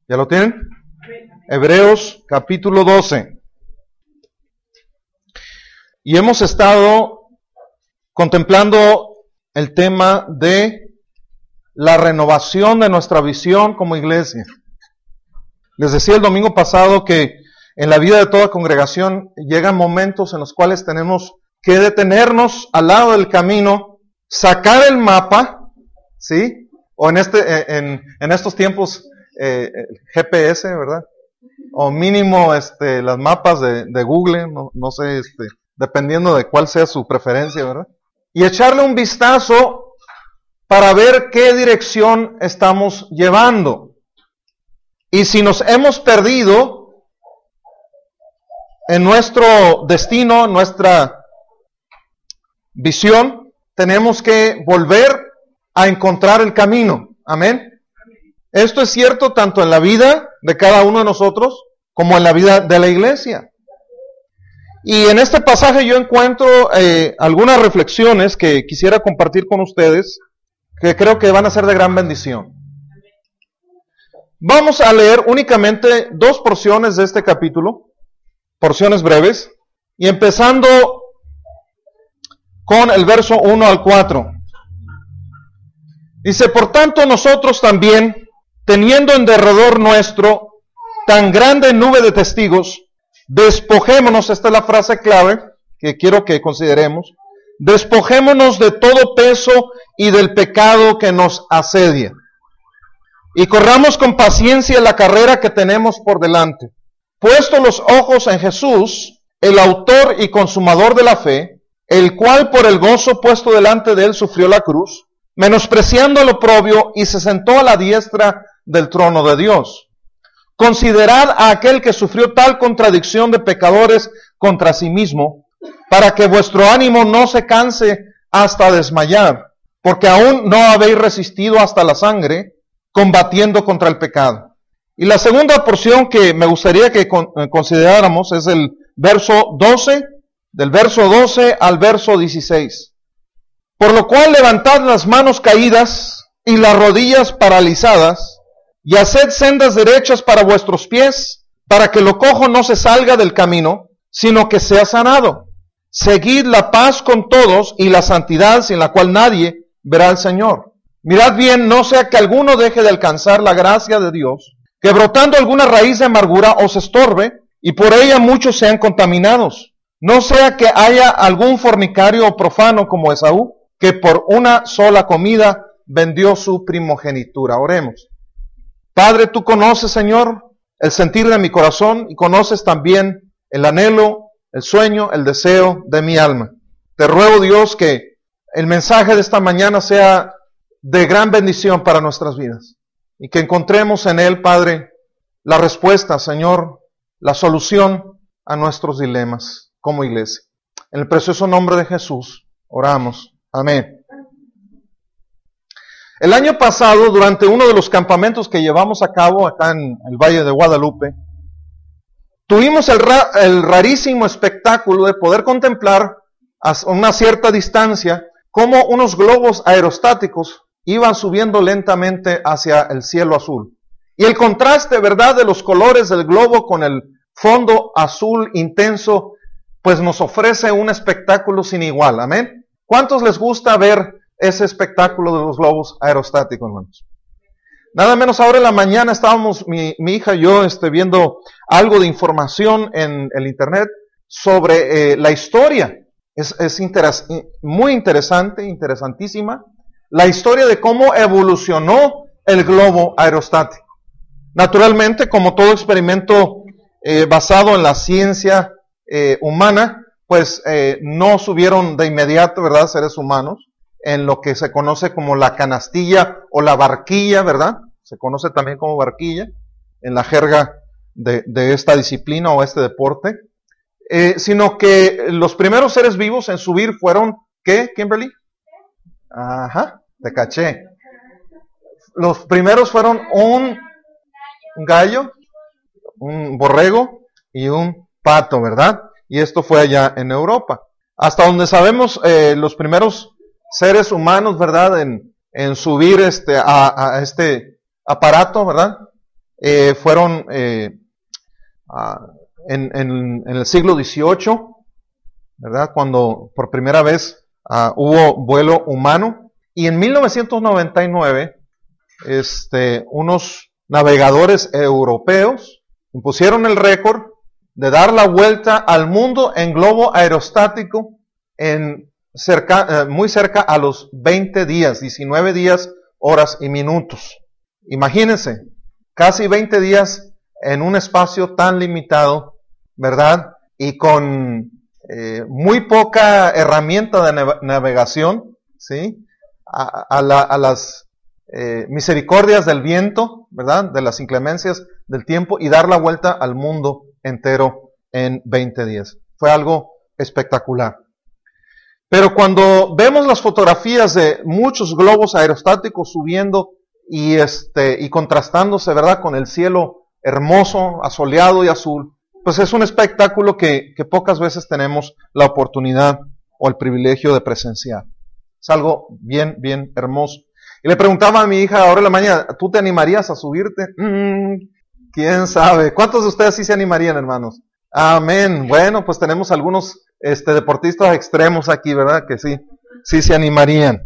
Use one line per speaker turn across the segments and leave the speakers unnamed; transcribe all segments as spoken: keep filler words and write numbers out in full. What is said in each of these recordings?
¿Ya lo tienen? Hebreos capítulo doce. Y hemos estado contemplando el tema de la renovación de nuestra visión como iglesia. Les decía el domingo pasado que en la vida de toda congregación llegan momentos en los cuales tenemos que detenernos al lado del camino, sacar el mapa, ¿sí? O en este, en, en estos tiempos eh, G P S, ¿verdad? O mínimo este, las mapas de, de Google, no, no sé, este, dependiendo de cuál sea su preferencia, ¿verdad? Y echarle un vistazo para ver qué dirección estamos llevando. Y si nos hemos perdido en nuestro destino, nuestra visión, tenemos que volver a encontrar el camino. Amén. Esto es cierto tanto en la vida de cada uno de nosotros como en la vida de la iglesia. Y en este pasaje yo encuentro eh, algunas reflexiones que quisiera compartir con ustedes que creo que van a ser de gran bendición. Vamos a leer únicamente dos porciones de este capítulo, porciones breves, y empezando con el verso uno al cuatro. Dice, por tanto nosotros también, teniendo en derredor nuestro tan grande nube de testigos, despojémonos, esta es la frase clave que quiero que consideremos, despojémonos de todo peso y del pecado que nos asedia, y corramos con paciencia la carrera que tenemos por delante, puesto los ojos en Jesús, el autor y consumador de la fe, el cual por el gozo puesto delante de él sufrió la cruz, menospreciando el oprobio, y se sentó a la diestra del trono de Dios. Considerad a aquel que sufrió tal contradicción de pecadores contra sí mismo, para que vuestro ánimo no se canse hasta desmayar, porque aún no habéis resistido hasta la sangre, combatiendo contra el pecado. Y la segunda porción que me gustaría que consideráramos es el verso doce, del verso doce al verso dieciséis. Por lo cual levantad las manos caídas y las rodillas paralizadas, y haced sendas derechas para vuestros pies, para que lo cojo no se salga del camino, sino que sea sanado. Seguid la paz con todos y la santidad sin la cual nadie verá al Señor. Mirad bien, no sea que alguno deje de alcanzar la gracia de Dios, que brotando alguna raíz de amargura os estorbe, y por ella muchos sean contaminados. No sea que haya algún fornicario o profano como Esaú, que por una sola comida vendió su primogenitura. Oremos. Padre, tú conoces, Señor, el sentir de mi corazón y conoces también el anhelo, el sueño, el deseo de mi alma. Te ruego, Dios, que el mensaje de esta mañana sea de gran bendición para nuestras vidas y que encontremos en él, Padre, la respuesta, Señor, la solución a nuestros dilemas como iglesia. En el precioso nombre de Jesús, oramos. Amén. El año pasado, durante uno de los campamentos que llevamos a cabo acá en el Valle de Guadalupe, tuvimos el, ra- el rarísimo espectáculo de poder contemplar a una cierta distancia cómo unos globos aerostáticos iban subiendo lentamente hacia el cielo azul. Y el contraste, ¿verdad?, de los colores del globo con el fondo azul intenso, pues nos ofrece un espectáculo sin igual. Amén. ¿Cuántos les gusta ver ese espectáculo de los globos aerostáticos, hermanos? Nada menos ahora en la mañana estábamos, mi, mi hija y yo, este, viendo algo de información en el internet sobre eh, la historia. Es, es interes, muy interesante, interesantísima, la historia de cómo evolucionó el globo aerostático. Naturalmente, como todo experimento eh, basado en la ciencia eh, humana, pues eh, no subieron de inmediato, ¿verdad?, seres humanos, en lo que se conoce como la canastilla o la barquilla, ¿verdad? Se conoce también como barquilla, en la jerga de, de esta disciplina o este deporte. Eh, sino que los primeros seres vivos en subir fueron, ¿qué, Kimberly? Ajá, te caché. Los primeros fueron un, un gallo, un borrego y un pato, ¿verdad? Y esto fue allá en Europa. Hasta donde sabemos, eh, los primeros seres humanos, ¿verdad?, en, en subir este, a, a este aparato, ¿verdad?, eh, fueron eh, uh, en, en, en el siglo dieciocho, ¿verdad? Cuando por primera vez uh, hubo vuelo humano. Y en mil novecientos noventa y nueve, este, unos navegadores europeos impusieron el récord de dar la vuelta al mundo en globo aerostático en cerca, eh, muy cerca a los veinte días, diecinueve días, horas y minutos. Imagínense, casi veinte días en un espacio tan limitado, ¿verdad? Y con eh, muy poca herramienta de nav- navegación, ¿sí? A, a, la, a las eh, misericordias del viento, ¿verdad? De las inclemencias del tiempo, y dar la vuelta al mundo entero en veinte días. Fue algo espectacular. Pero cuando vemos las fotografías de muchos globos aerostáticos subiendo y este y contrastándose, ¿verdad?, con el cielo hermoso, asoleado y azul, pues es un espectáculo que, que pocas veces tenemos la oportunidad o el privilegio de presenciar. Es algo bien, bien hermoso. Y le preguntaba a mi hija ahora en la mañana, ¿tú te animarías a subirte? Mm, ¿Quién sabe? ¿Cuántos de ustedes sí se animarían, hermanos? Amén. Bueno, pues tenemos algunos este, deportistas extremos aquí, ¿verdad? Que sí, sí se animarían.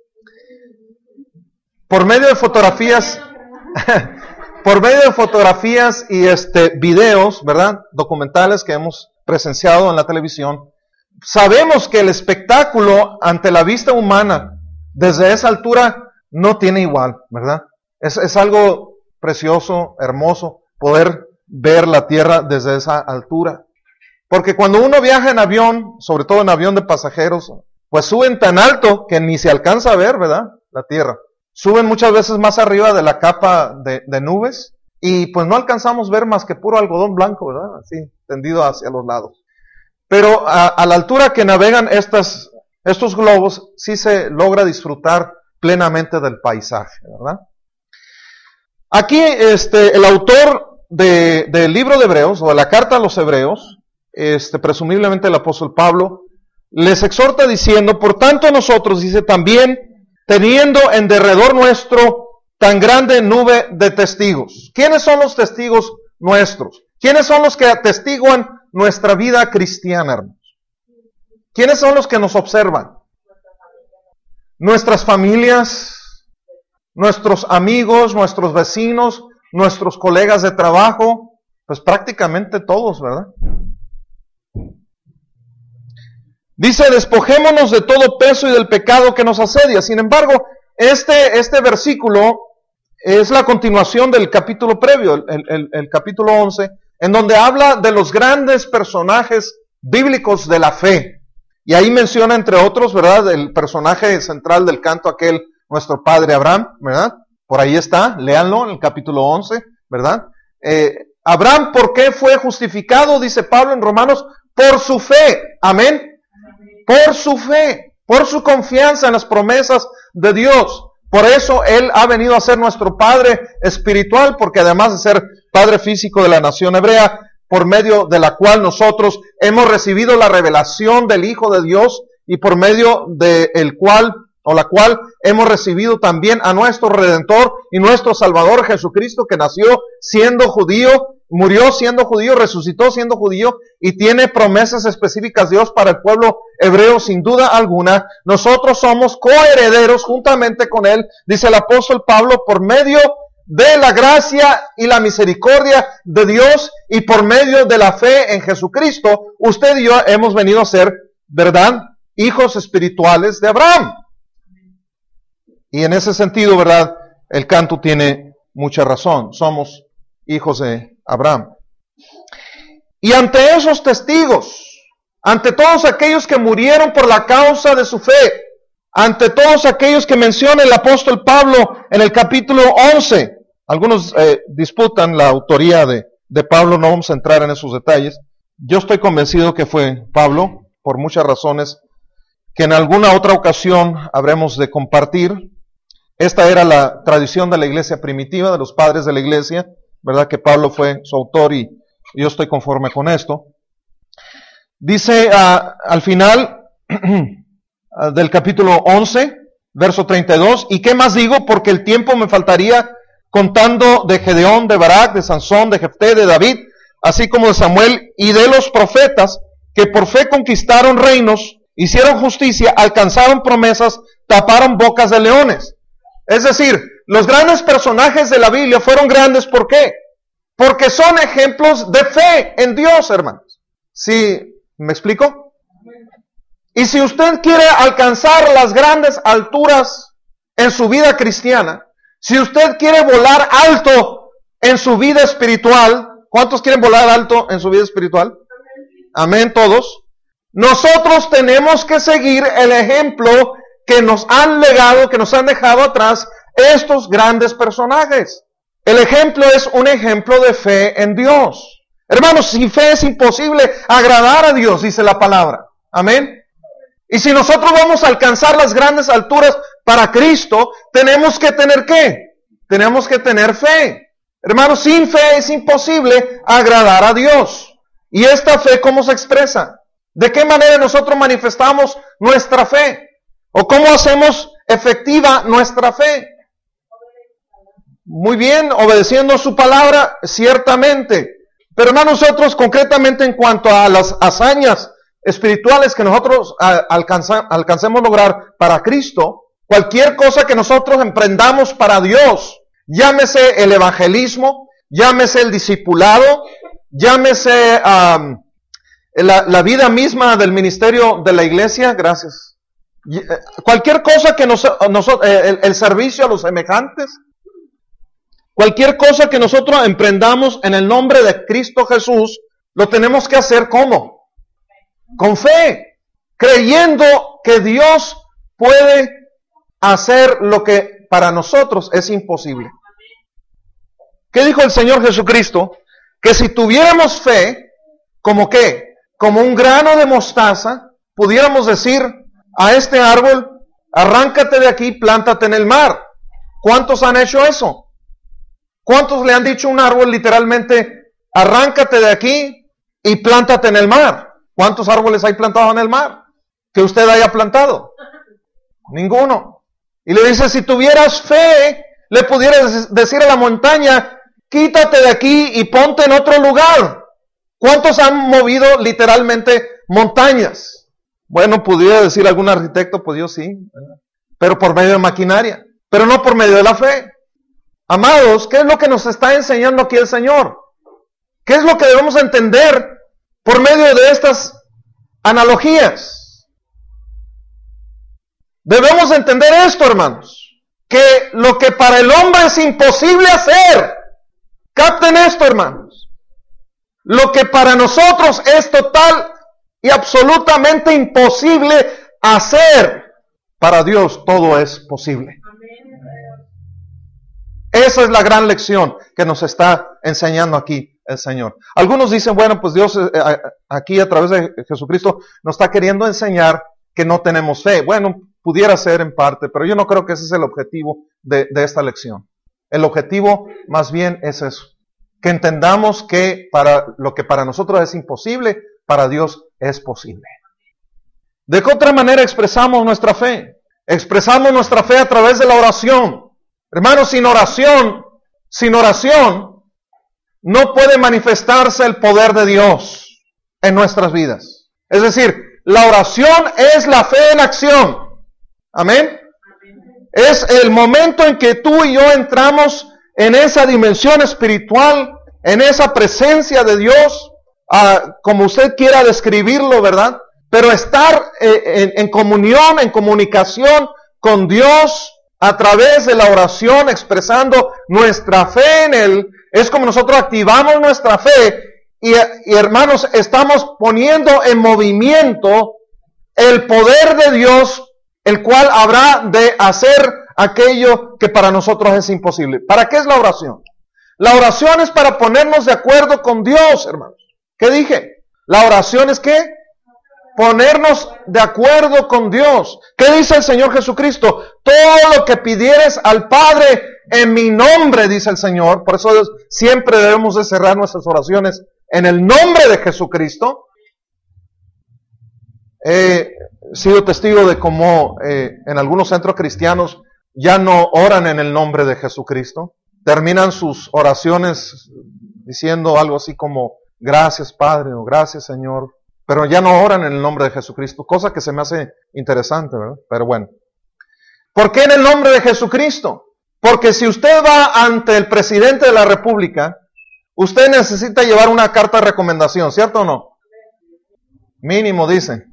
Por medio de fotografías, por medio de fotografías y este videos, ¿verdad?, documentales que hemos presenciado en la televisión, sabemos que el espectáculo ante la vista humana desde esa altura no tiene igual, ¿verdad? Es, es algo precioso, hermoso, poder ver la tierra desde esa altura. Porque cuando uno viaja en avión, sobre todo en avión de pasajeros, pues suben tan alto que ni se alcanza a ver, ¿verdad?, la tierra. Suben muchas veces más arriba de la capa de, de nubes y pues no alcanzamos ver más que puro algodón blanco, ¿verdad?, así, tendido hacia los lados. Pero a, a la altura que navegan estas, estos globos, sí se logra disfrutar plenamente del paisaje, ¿verdad? Aquí este, el autor de, del libro de Hebreos, o de la carta a los Hebreos, este, presumiblemente el apóstol Pablo, les exhorta diciendo, por tanto nosotros, dice, también teniendo en derredor nuestro tan grande nube de testigos. ¿Quiénes son los testigos nuestros? ¿Quiénes son los que atestiguan nuestra vida cristiana, hermanos? ¿Quiénes son los que nos observan? Nuestras familias, nuestros amigos, nuestros vecinos, nuestros colegas de trabajo, pues prácticamente todos, ¿verdad? Dice, despojémonos de todo peso y del pecado que nos asedia. Sin embargo, este, este versículo es la continuación del capítulo previo, el, el, el capítulo once, en donde habla de los grandes personajes bíblicos de la fe. Y ahí menciona, entre otros, ¿verdad?, el personaje central del canto aquel, nuestro padre Abraham, ¿verdad? Por ahí está, léanlo en el capítulo once, ¿verdad? Eh, Abraham, ¿por qué fue justificado? Dice Pablo en Romanos, por su fe, amén. Por su fe, por su confianza en las promesas de Dios. Por eso Él ha venido a ser nuestro Padre espiritual, porque además de ser Padre físico de la nación hebrea, por medio de la cual nosotros hemos recibido la revelación del Hijo de Dios y por medio de el cual o la cual hemos recibido también a nuestro Redentor y nuestro Salvador Jesucristo, que nació siendo judío, murió siendo judío, resucitó siendo judío y tiene promesas específicas Dios para el pueblo hebreo sin duda alguna. Nosotros somos coherederos juntamente con Él, dice el apóstol Pablo, por medio de la gracia y la misericordia de Dios y por medio de la fe en Jesucristo, usted y yo hemos venido a ser, ¿verdad?, hijos espirituales de Abraham. Y en ese sentido, ¿verdad?, el canto tiene mucha razón. Somos hijos de Abraham. Y ante esos testigos, ante todos aquellos que murieron por la causa de su fe, ante todos aquellos que menciona el apóstol Pablo en el capítulo once, algunos eh, disputan la autoría de, de Pablo, no vamos a entrar en esos detalles. Yo estoy convencido que fue Pablo, por muchas razones, que en alguna otra ocasión habremos de compartir. Esta era la tradición de la iglesia primitiva, de los padres de la iglesia, ¿verdad?, que Pablo fue su autor y yo estoy conforme con esto. Dice uh, al final uh, del capítulo once, verso treinta y dos, ¿y qué más digo? Porque el tiempo me faltaría contando de Gedeón, de Barak, de Sansón, de Jefté, de David, así como de Samuel y de los profetas, que por fe conquistaron reinos, hicieron justicia, alcanzaron promesas, taparon bocas de leones. Es decir, los grandes personajes de la Biblia fueron grandes, ¿por qué? Porque son ejemplos de fe en Dios, hermanos. ¿Sí me explico? Y si usted quiere alcanzar las grandes alturas en su vida cristiana, si usted quiere volar alto en su vida espiritual, ¿cuántos quieren volar alto en su vida espiritual? Amén, todos. Nosotros tenemos que seguir el ejemplo que nos han legado, que nos han dejado atrás estos grandes personajes. El ejemplo es un ejemplo de fe en Dios. Hermanos, sin fe es imposible agradar a Dios, dice la palabra. Amén. Y si nosotros vamos a alcanzar las grandes alturas para Cristo, tenemos que tener ¿qué? Tenemos que tener fe. Hermanos, sin fe es imposible agradar a Dios. ¿Y esta fe cómo se expresa? ¿De qué manera nosotros manifestamos nuestra fe? ¿O cómo hacemos efectiva nuestra fe? Muy bien, obedeciendo su palabra, ciertamente. Pero hermanos, nosotros concretamente en cuanto a las hazañas espirituales que nosotros alcanza, alcancemos lograr para Cristo, cualquier cosa que nosotros emprendamos para Dios, llámese el evangelismo, llámese el discipulado, llámese um, la, la vida misma del ministerio de la iglesia, gracias. Cualquier cosa que nos, nos el, el servicio a los semejantes, cualquier cosa que nosotros emprendamos en el nombre de Cristo Jesús, lo tenemos que hacer ¿cómo? Con fe, creyendo que Dios puede hacer lo que para nosotros es imposible. ¿Qué dijo el Señor Jesucristo? Que si tuviéramos fe, ¿como qué? Como un grano de mostaza, pudiéramos decir a este árbol, arráncate de aquí, plántate en el mar. ¿Cuántos han hecho eso? ¿Cuántos le han dicho a un árbol literalmente, arráncate de aquí y plántate en el mar? ¿Cuántos árboles hay plantados en el mar que usted haya plantado? Ninguno. Y le dice, si tuvieras fe, le pudieras decir a la montaña, quítate de aquí y ponte en otro lugar. ¿Cuántos han movido literalmente montañas? Bueno, pudiera decir algún arquitecto, pues yo sí, pero por medio de maquinaria, pero no por medio de la fe. Amados, ¿qué es lo que nos está enseñando aquí el Señor? ¿Qué es lo que debemos entender por medio de estas analogías? Debemos entender esto, hermanos, que lo que para el hombre es imposible hacer, capten esto, hermanos, lo que para nosotros es total y absolutamente imposible hacer, para Dios todo es posible. Esa es la gran lección que nos está enseñando aquí el Señor. Algunos dicen, bueno, pues Dios eh, aquí a través de Jesucristo nos está queriendo enseñar que no tenemos fe. Bueno, pudiera ser en parte, pero yo no creo que ese es el objetivo de, de esta lección. El objetivo más bien es eso, que entendamos que para lo que para nosotros es imposible, para Dios es posible. ¿De qué otra manera expresamos nuestra fe? Expresamos nuestra fe a través de la oración. Hermanos, sin oración, sin oración, no puede manifestarse el poder de Dios en nuestras vidas. Es decir, la oración es la fe en acción. Amén. Es el momento en que tú y yo entramos en esa dimensión espiritual, en esa presencia de Dios, uh, como usted quiera describirlo, ¿verdad? Pero estar eh, en, en comunión, en comunicación con Dios, a través de la oración, expresando nuestra fe en Él, es como nosotros activamos nuestra fe y, y hermanos, estamos poniendo en movimiento el poder de Dios, el cual habrá de hacer aquello que para nosotros es imposible. ¿Para qué es la oración? La oración es para ponernos de acuerdo con Dios, hermanos. ¿Qué dije? La oración es ¿qué? Ponernos de acuerdo con Dios. ¿Qué dice el Señor Jesucristo? Todo lo que pidieres al Padre en mi nombre, dice el Señor. Por eso siempre debemos de cerrar nuestras oraciones en el nombre de Jesucristo. He sido testigo de cómo eh, en algunos centros cristianos ya no oran en el nombre de Jesucristo. terminan sus oraciones diciendo algo así como, gracias Padre, o gracias Señor, pero ya no oran en el nombre de Jesucristo, cosa que se me hace interesante, ¿verdad? Pero bueno. ¿Por qué en el nombre de Jesucristo? Porque si usted va ante el presidente de la República, usted necesita llevar una carta de recomendación, ¿cierto o no? Mínimo, dicen.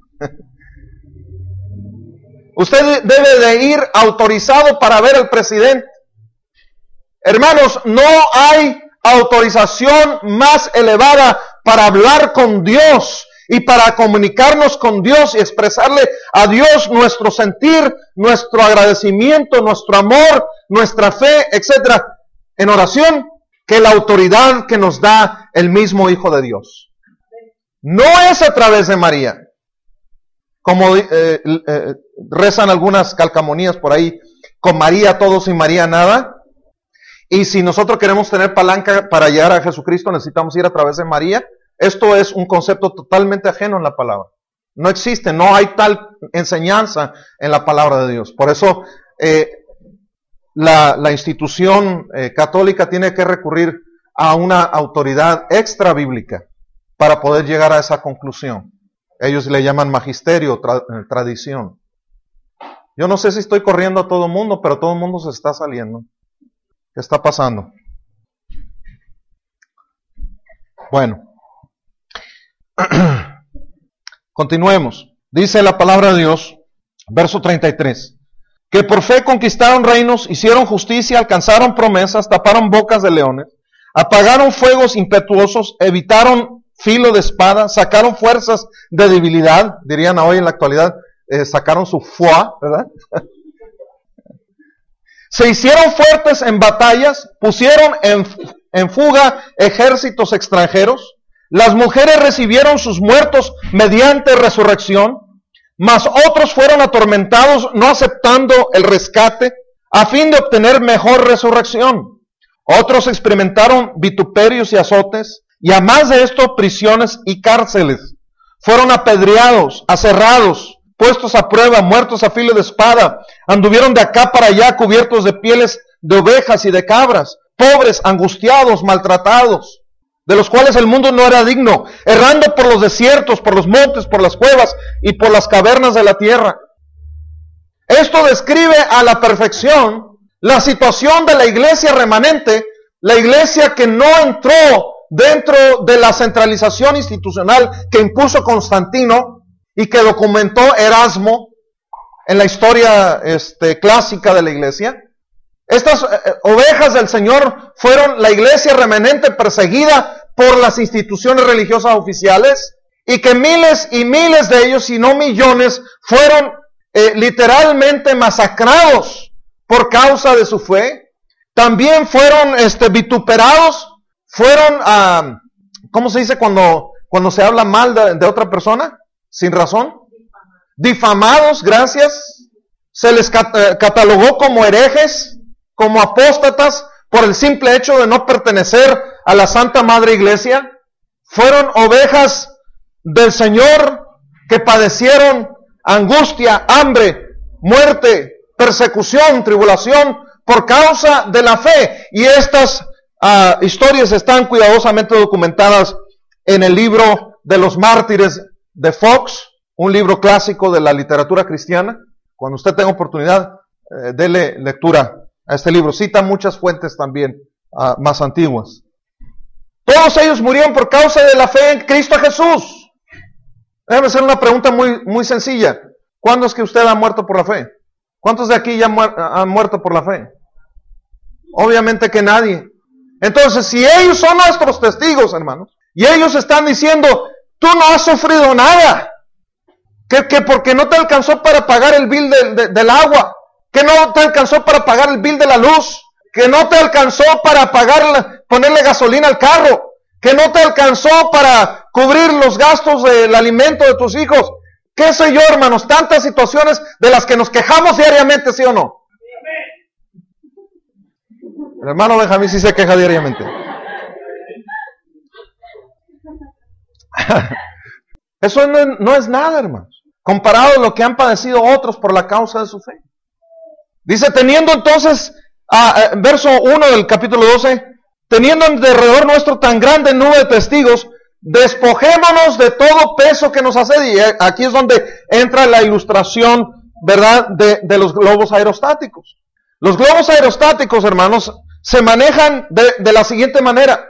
Usted debe de ir autorizado para ver al presidente. Hermanos, no hay autorización más elevada para hablar con Dios y para comunicarnos con Dios y expresarle a Dios nuestro sentir, nuestro agradecimiento, nuestro amor, nuestra fe, etcétera, en oración, que la autoridad que nos da el mismo Hijo de Dios. No es a través de María, como eh, eh, rezan algunas calcamonías por ahí, con María todo, sin María nada. Y si nosotros queremos tener palanca para llegar a Jesucristo, necesitamos ir a través de María. Esto es un concepto totalmente ajeno en la palabra. No existe, no hay tal enseñanza en la palabra de Dios. Por eso eh, la, la institución eh, católica tiene que recurrir a una autoridad extra bíblica para poder llegar a esa conclusión. Ellos le llaman magisterio, tra, tradición. Yo no sé si estoy corriendo a todo el mundo, pero todo el mundo se está saliendo. ¿Qué está pasando? Bueno. Continuemos. Dice la palabra de Dios, verso treinta y tres, que por fe conquistaron reinos, hicieron justicia, alcanzaron promesas, taparon bocas de leones, apagaron fuegos impetuosos, evitaron filo de espada, sacaron fuerzas de debilidad, dirían hoy en la actualidad, eh, sacaron su foie, ¿verdad? Se hicieron fuertes en batallas, pusieron en, en fuga ejércitos extranjeros. Las mujeres recibieron sus muertos mediante resurrección, mas otros fueron atormentados no aceptando el rescate a fin de obtener mejor resurrección. Otros experimentaron vituperios y azotes, y a más de esto prisiones y cárceles. Fueron apedreados, aserrados, puestos a prueba, muertos a filo de espada. Anduvieron de acá para allá cubiertos de pieles de ovejas y de cabras, pobres, angustiados, maltratados, de los cuales el mundo no era digno, errando por los desiertos, por los montes, por las cuevas y por las cavernas de la tierra. Esto describe a la perfección la situación de la iglesia remanente, la iglesia que no entró dentro de la centralización institucional que impuso Constantino y que documentó Erasmo en la historia este, clásica de la iglesia. Estas eh, ovejas del Señor fueron la iglesia remanente perseguida por las instituciones religiosas oficiales, y que miles y miles de ellos, si no millones, fueron eh, literalmente masacrados por causa de su fe. También fueron este, vituperados, fueron, uh, ¿cómo se dice cuando, cuando se habla mal de, de otra persona? Sin razón. Difamados, gracias. Se les cat- eh, catalogó como herejes, como apóstatas, por el simple hecho de no pertenecer a la Santa Madre Iglesia. Fueron ovejas del Señor que padecieron angustia, hambre, muerte, persecución, tribulación por causa de la fe. Y estas uh, historias están cuidadosamente documentadas en el libro de los mártires de Fox, un libro clásico de la literatura cristiana. Cuando usted tenga oportunidad, eh, dele lectura a este libro. Cita muchas fuentes también uh, más antiguas. Todos ellos murieron por causa de la fe en Cristo Jesús. Déjame hacer una pregunta muy, muy sencilla. ¿Cuándo es que usted ha muerto por la fe? ¿Cuántos de aquí ya muer- han muerto por la fe? Obviamente que nadie. Entonces, si ellos son nuestros testigos, hermanos, y ellos están diciendo, tú no has sufrido nada, que, que porque no te alcanzó para pagar el bill de, de, del agua, que no te alcanzó para pagar el bill de la luz, que no te alcanzó para pagar, ponerle gasolina al carro, que no te alcanzó para cubrir los gastos del alimento de tus hijos. ¿Qué sé yo, hermanos? Tantas situaciones de las que nos quejamos diariamente, ¿sí o no? El hermano Benjamín sí se queja diariamente. Eso no, no es nada, hermanos, comparado a lo que han padecido otros por la causa de su fe. Dice, teniendo entonces Ah, verso uno del capítulo doce. Teniendo en derredor nuestro tan grande nube de testigos, despojémonos de todo peso que nos asedia. Y aquí es donde entra la ilustración, ¿verdad?, de, de los globos aerostáticos. Los globos aerostáticos, hermanos, se manejan de, de la siguiente manera.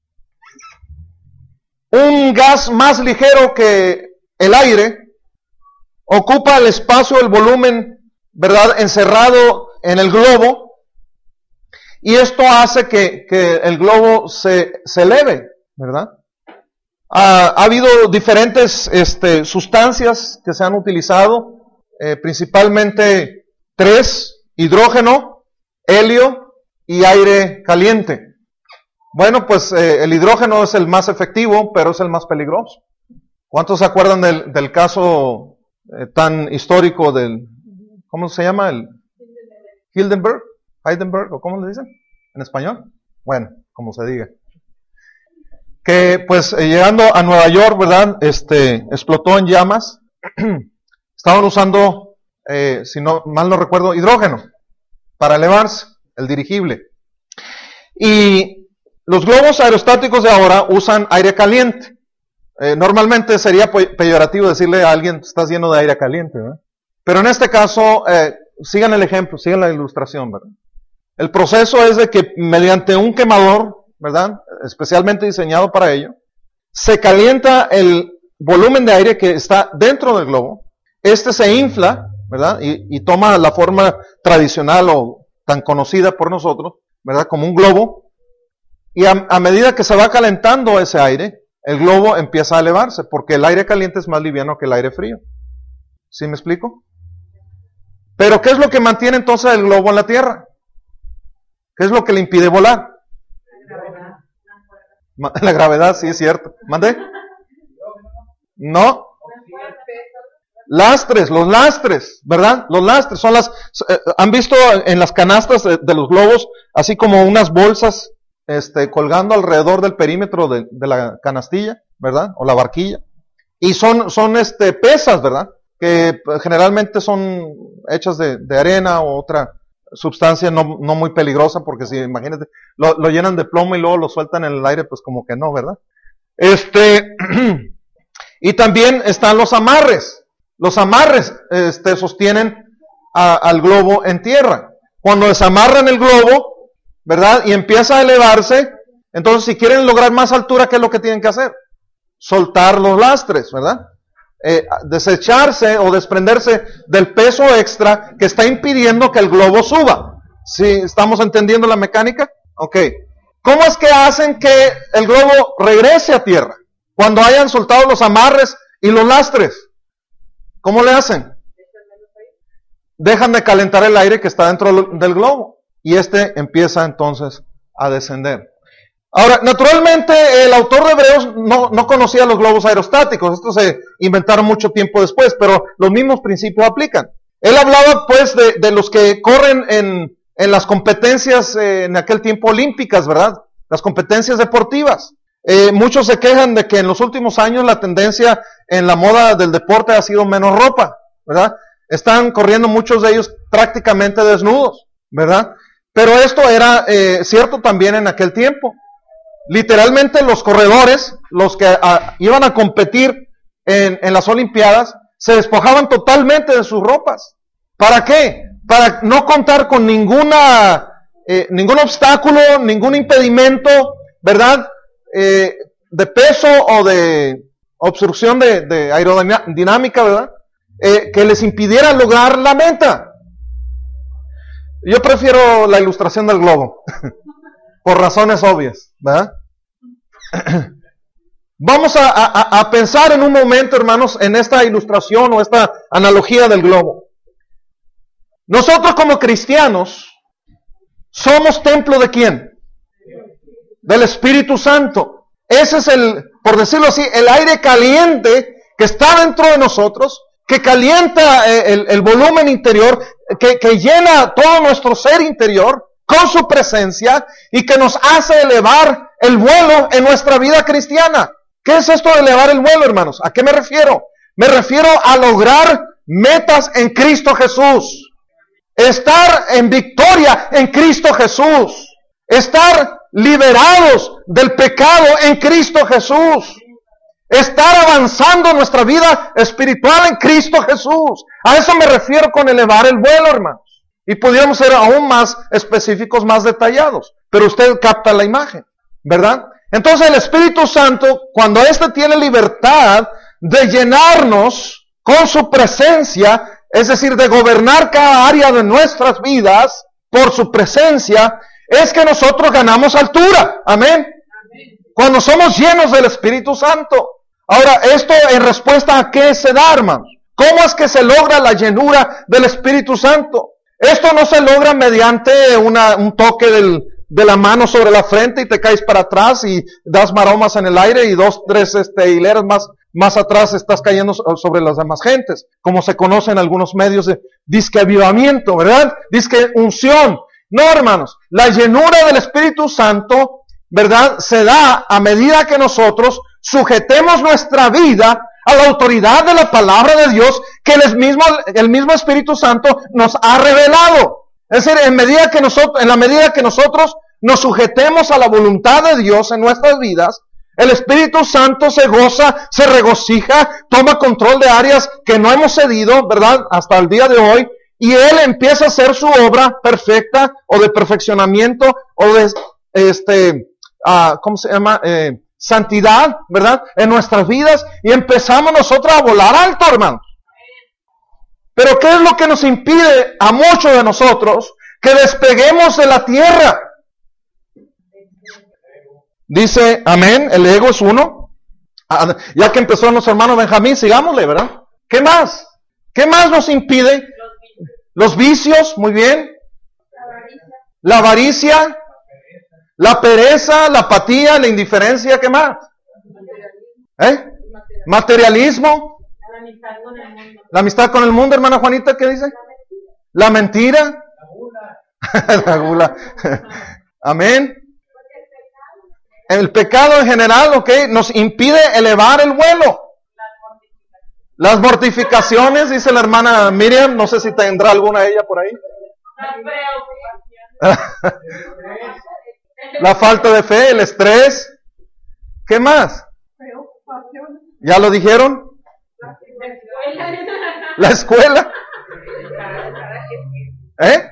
Un gas más ligero que el aire ocupa el espacio, el volumen, ¿verdad?, encerrado en el globo. Y esto hace que, que el globo se, se eleve, ¿verdad? Ha, ha habido diferentes este, sustancias que se han utilizado, eh, principalmente tres: hidrógeno, helio y aire caliente. Bueno, pues eh, el hidrógeno es el más efectivo, pero es el más peligroso. ¿Cuántos se acuerdan del, del caso eh, tan histórico del, ¿cómo se llama? El Hindenburg. Heidenberg, ¿o cómo le dicen en español? Bueno, como se diga. Que pues eh, llegando a Nueva York, ¿verdad? Este, explotó en llamas. Estaban usando, eh, si no mal no recuerdo, hidrógeno para elevarse, el dirigible. Y los globos aerostáticos de ahora usan aire caliente. Eh, normalmente sería peyorativo decirle a alguien, estás lleno de aire caliente, ¿verdad? Pero en este caso, eh, sigan el ejemplo, sigan la ilustración, ¿verdad? El proceso es de que mediante un quemador, ¿verdad?, especialmente diseñado para ello, se calienta el volumen de aire que está dentro del globo. Este se infla, ¿verdad?, y, y toma la forma tradicional o tan conocida por nosotros, ¿verdad?, como un globo. Y a, a medida que se va calentando ese aire, el globo empieza a elevarse, porque el aire caliente es más liviano que el aire frío. ¿Sí me explico? Pero ¿qué es lo que mantiene entonces el globo en la tierra? ¿Qué es lo que le impide volar? La gravedad. La gravedad, sí, es cierto. ¿Mandé? No. Lastres, los lastres, ¿verdad? Los lastres son las... Eh, ¿Han visto en las canastas de, de los globos, así como unas bolsas este, colgando alrededor del perímetro de, de la canastilla, ¿verdad? O la barquilla. Y son, son este, pesas, ¿verdad? Que generalmente son hechas de, de arena o otra sustancia no, no muy peligrosa, porque si imagínate, lo, lo llenan de plomo y luego lo sueltan en el aire, pues como que no, ¿verdad? Este, y también están los amarres. Los amarres este, sostienen a, al globo en tierra. Cuando desamarran el globo, ¿verdad?, y empieza a elevarse, entonces si quieren lograr más altura, ¿qué es lo que tienen que hacer? Soltar los lastres, ¿verdad? Eh, desecharse o desprenderse del peso extra que está impidiendo que el globo suba. ¿Sí estamos entendiendo la mecánica? Ok. ¿Cómo es que hacen que el globo regrese a tierra? Cuando hayan soltado los amarres y los lastres. ¿Cómo le hacen? Dejan de calentar el aire que está dentro del globo y este empieza entonces a descender. Ahora, naturalmente, el autor de Hebreos no, no conocía los globos aerostáticos. Estos se inventaron mucho tiempo después, pero los mismos principios aplican. Él hablaba, pues, de, de los que corren en, en las competencias eh, en aquel tiempo olímpicas, ¿verdad? Las competencias deportivas. Eh, muchos se quejan de que en los últimos años la tendencia en la moda del deporte ha sido menos ropa, ¿verdad? Están corriendo muchos de ellos prácticamente desnudos, ¿verdad? Pero esto era eh, cierto también en aquel tiempo. Literalmente los corredores, los que a, iban a competir en, en las Olimpiadas, se despojaban totalmente de sus ropas. ¿Para qué? Para no contar con ninguna, eh, ningún obstáculo, ningún impedimento, ¿verdad? Eh, de peso o de obstrucción de, de aerodinámica, ¿verdad? Eh, que les impidiera lograr la meta. Yo prefiero la ilustración del globo, por razones obvias, ¿verdad? Vamos a, a, a pensar en un momento, hermanos, en esta ilustración o esta analogía del globo. Nosotros como cristianos somos templo ¿de quién? Del Espíritu Santo. Ese es el, por decirlo así, el aire caliente que está dentro de nosotros, que calienta el, el volumen interior, que, que llena todo nuestro ser interior con su presencia y que nos hace elevar el vuelo en nuestra vida cristiana. ¿Qué es esto de elevar el vuelo, hermanos? ¿A qué me refiero? Me refiero a lograr metas en Cristo Jesús. estar en victoria en Cristo Jesús, estar liberados del pecado en Cristo Jesús, estar avanzando nuestra vida espiritual en Cristo Jesús. A eso me refiero con elevar el vuelo, hermanos. Y pudiéramos ser aún más específicos, más detallados, pero usted capta la imagen, ¿verdad? Entonces el Espíritu Santo, cuando éste tiene libertad de llenarnos con su presencia, es decir, de gobernar cada área de nuestras vidas por su presencia, es que nosotros ganamos altura. Amén. Amén. Cuando somos llenos del Espíritu Santo. Ahora, esto en respuesta a qué se da, hermanos. ¿Cómo es que se logra la llenura del Espíritu Santo? Esto no se logra mediante una, un toque del, de la mano sobre la frente y te caes para atrás y das maromas en el aire y dos, tres este, hileras más, más atrás estás cayendo sobre las demás gentes, como se conoce en algunos medios de disque avivamiento, ¿verdad? Disque unción. No, hermanos, la llenura del Espíritu Santo, ¿verdad?, se da a medida que nosotros sujetemos nuestra vida a la autoridad de la palabra de Dios que el mismo, el mismo Espíritu Santo nos ha revelado. Es decir, en, medida que nosotros, en la medida que nosotros nos sujetemos a la voluntad de Dios en nuestras vidas, el Espíritu Santo se goza, se regocija, toma control de áreas que no hemos cedido, ¿verdad?, hasta el día de hoy, y Él empieza a hacer su obra perfecta, o de perfeccionamiento, o de, este, uh, ¿cómo se llama?, eh, santidad, ¿verdad?, en nuestras vidas, y empezamos nosotros a volar alto, hermanos. Pero ¿qué es lo que nos impide a muchos de nosotros que despeguemos de la tierra? Dice, amén, el ego es uno. Ya que empezó nuestro hermano Benjamín, sigámosle, ¿verdad? ¿Qué más? ¿Qué más nos impide? Los vicios, muy bien. La avaricia, la pereza, la apatía, la indiferencia, ¿qué más? ¿Eh? Materialismo. La amistad con el mundo, hermana Juanita, ¿qué dice? La mentira. La gula. Amén. El pecado en general, ¿ok?, nos impide elevar el vuelo. Las mortificaciones, dice la hermana Miriam, no sé si tendrá alguna de ella por ahí. La falta de fe, el estrés. ¿Qué más? ¿Ya lo dijeron? La escuela. ¿Eh?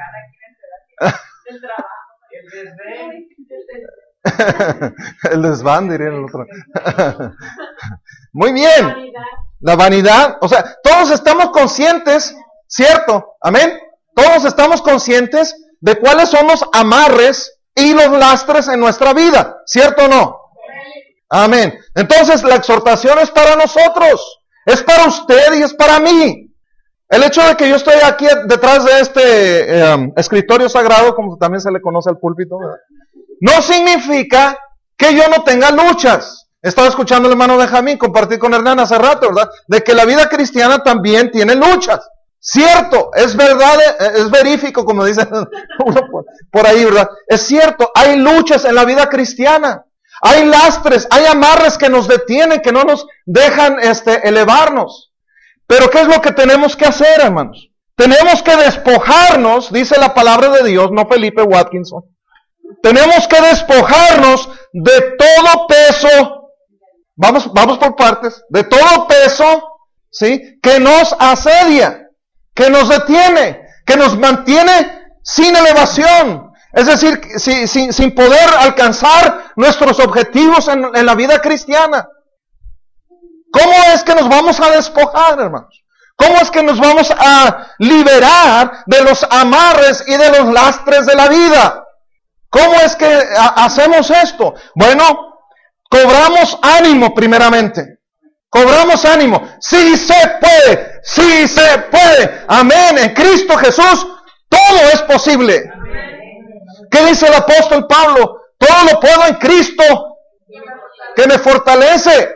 El desván, diría el otro. Muy bien. La vanidad. O sea, todos estamos conscientes, ¿cierto? Amén. Todos estamos conscientes de cuáles son los amarres y los lastres en nuestra vida, ¿cierto o no? Amén. Entonces la exhortación es para nosotros, es para usted y es para mí. El hecho de que yo estoy aquí detrás de este eh, escritorio sagrado, como también se le conoce al púlpito, ¿verdad?, no significa que yo no tenga luchas. Estaba escuchando al hermano Benjamín compartir con Hernán hace rato, ¿verdad?, de que la vida cristiana también tiene luchas. Cierto, es verdad, es verífico, como dicen uno por, por ahí, ¿verdad? Es cierto, hay luchas en la vida cristiana. Hay lastres, hay amarres que nos detienen, que no nos dejan este, elevarnos. Pero ¿qué es lo que tenemos que hacer, hermanos? Tenemos que despojarnos, dice la palabra de Dios, no Felipe Watkinson. Tenemos que despojarnos de todo peso, vamos, vamos por partes, de todo peso, ¿sí?, que nos asedia, que nos detiene, que nos mantiene sin elevación. Es decir, sin, sin, sin poder alcanzar nuestros objetivos en, en la vida cristiana. ¿Cómo es que nos vamos a despojar, hermanos? ¿Cómo es que nos vamos a liberar de los amarres y de los lastres de la vida? ¿Cómo es que a- hacemos esto? Bueno, cobramos ánimo primeramente. Cobramos ánimo. Sí se puede, sí se puede. Amén. En Cristo Jesús todo es posible. ¿Qué dice el apóstol Pablo? Todo lo puedo en Cristo que me fortalece.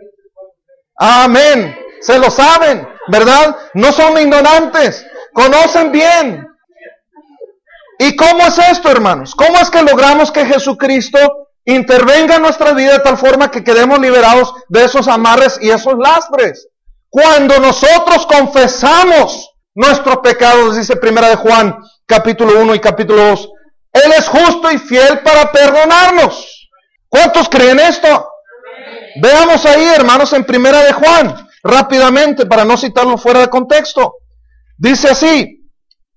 Amén. Se lo saben, ¿verdad? No son ignorantes. Conocen bien. ¿Y cómo es esto, hermanos? ¿Cómo es que logramos que Jesucristo intervenga en nuestra vida de tal forma que quedemos liberados de esos amarres y esos lastres? Cuando nosotros confesamos nuestros pecados, dice Primera de Juan, capítulo uno y capítulo dos. Él es justo y fiel para perdonarnos. ¿Cuántos creen esto? Amén. Veamos ahí, hermanos, en Primera de Juan, rápidamente, para no citarlo fuera de contexto. Dice así,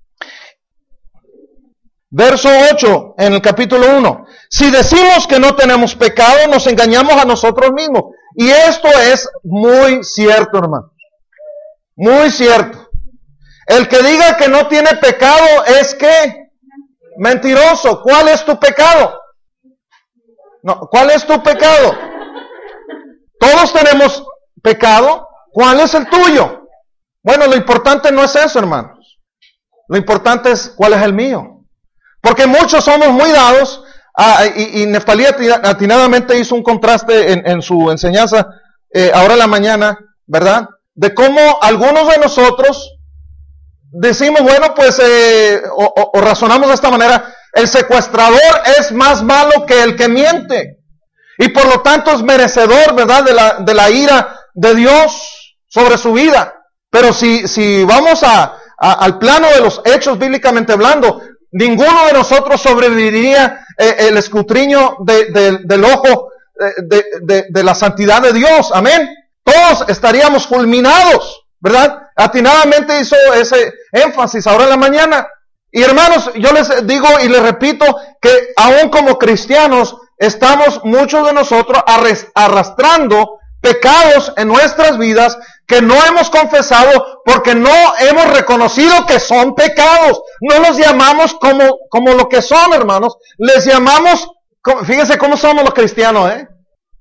verso ocho, en el capítulo uno. Si decimos que no tenemos pecado, nos engañamos a nosotros mismos. Y esto es muy cierto, hermanos. Muy cierto. El que diga que no tiene pecado es que mentiroso. ¿Cuál es tu pecado? No, ¿cuál es tu pecado? Todos tenemos pecado. ¿Cuál es el tuyo? Bueno, lo importante no es eso, hermanos. Lo importante es cuál es el mío. Porque muchos somos muy dados, a, y, y Neftalí atinadamente hizo un contraste en, en su enseñanza eh, ahora en la mañana, ¿verdad? De cómo algunos de nosotros decimos, bueno, pues, eh, o, o, o razonamos de esta manera, el secuestrador es más malo que el que miente. Y por lo tanto es merecedor, ¿verdad?, de la, de la ira de Dios sobre su vida. Pero si, si vamos a, a, al plano de los hechos bíblicamente hablando, ninguno de nosotros sobreviviría eh, el escudriño de, de, del ojo de, de, de la santidad de Dios. Amén. Todos estaríamos fulminados, ¿verdad? Atinadamente hizo ese énfasis ahora en la mañana. Y hermanos, yo les digo y les repito que aún como cristianos estamos muchos de nosotros arrastrando pecados en nuestras vidas que no hemos confesado porque no hemos reconocido que son pecados. No los llamamos como, como lo que son, hermanos. Les llamamos, fíjense cómo somos los cristianos, ¿eh?